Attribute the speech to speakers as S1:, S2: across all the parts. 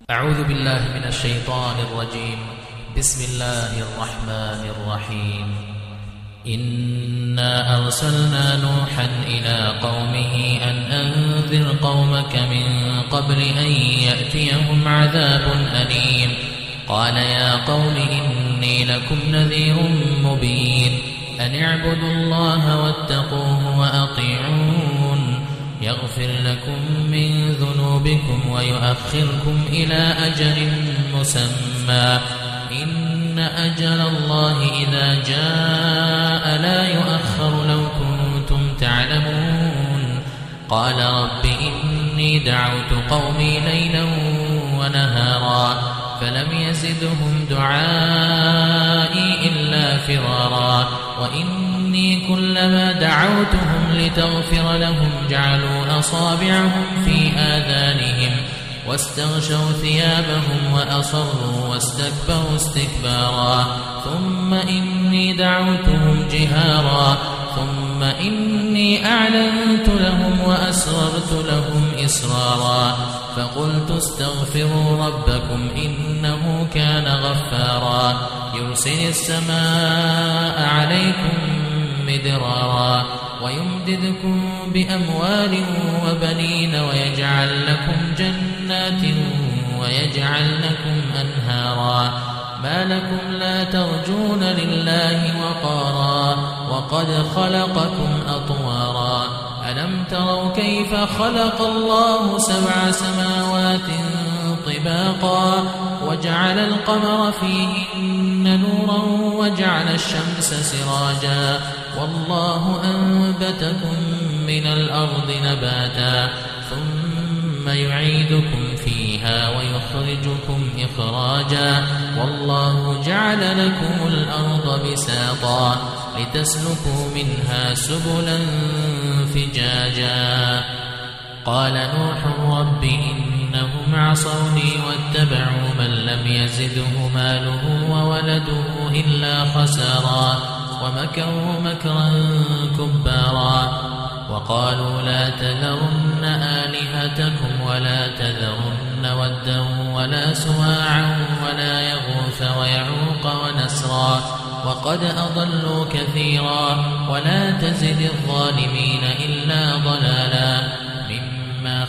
S1: أعوذ بالله من الشيطان الرجيم. بسم الله الرحمن الرحيم. إنا أرسلنا نوحا إلى قومه أن أنذر قومك من قبل أن يأتيهم عذاب أليم. قال يا قوم إني لكم نذير مبين أن اعبدوا الله واتقوه وأطيعون يغفر لكم من ذنوبكم ويؤخركم إلى أجل مسمى إن أجل الله إذا جاء لا يؤخر لو كنتم تعلمون. قال رب إني دعوت قومي ليلا ونهارا فلم يزدهم دعائي إلا فرارا وإني كلما دعوتهم لتغفر لهم جعلوا أصابعهم في آذانهم واستغشوا ثيابهم وأصروا واستكبروا استكبارا ثم إني دعوتهم جهارا ثم إني أعلنت لهم وأسررت لهم إسرارا فقلت استغفروا ربكم إنه كان غفارا يرسل السماء عليكم مدرارا ويمددكم بأموال وبنين ويجعل لكم جنات ويجعل لكم أنهارا ما لكم لا ترجون لله وقارا وقد خلقكم أطوارا ألم تروا كيف خلق الله 7 سماوات طباقا وجعل القمر فيهن نورا وجعل الشمس سراجا والله أنبتكم من الأرض نباتا ثم يعيدكم فيها ويخرجكم إخراجا والله جعل لكم الأرض بساطا لتسلكوا منها سبلا فجاجا. قال نوح رب إنهم عصوني واتبعوا من لم يزده ماله وولده إلا خسارا ومكروا مكرا كبارا وقالوا لا تذرن آلهتكم ولا تذرن ودا ولا سواعا ولا يغوث ويعوق ونسرا وقد أضلوا كثيرا ولا تزد الظالمين إلا ضلالا مما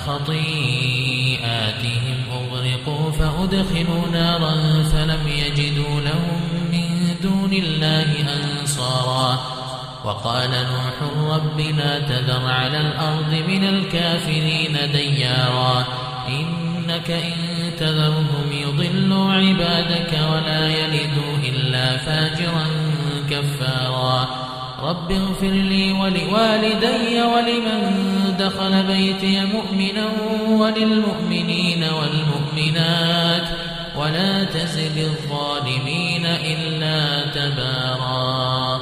S1: خطيئاتهم أغرقوا فأدخلوا نارا فلم يجدوا لهم من دون الله أنصارا. وقال نوح رب لا تذر على الأرض من الكافرين ديارا إنك إن تذرهم يضلوا عبادك ولا يلدوا إلا فاجرا كفارا. رب اغفر لي ولوالدي ولمن دخل بيتي مؤمنا وللمؤمنين والمؤمنات ولا تزد الظالمين إلا تبارا.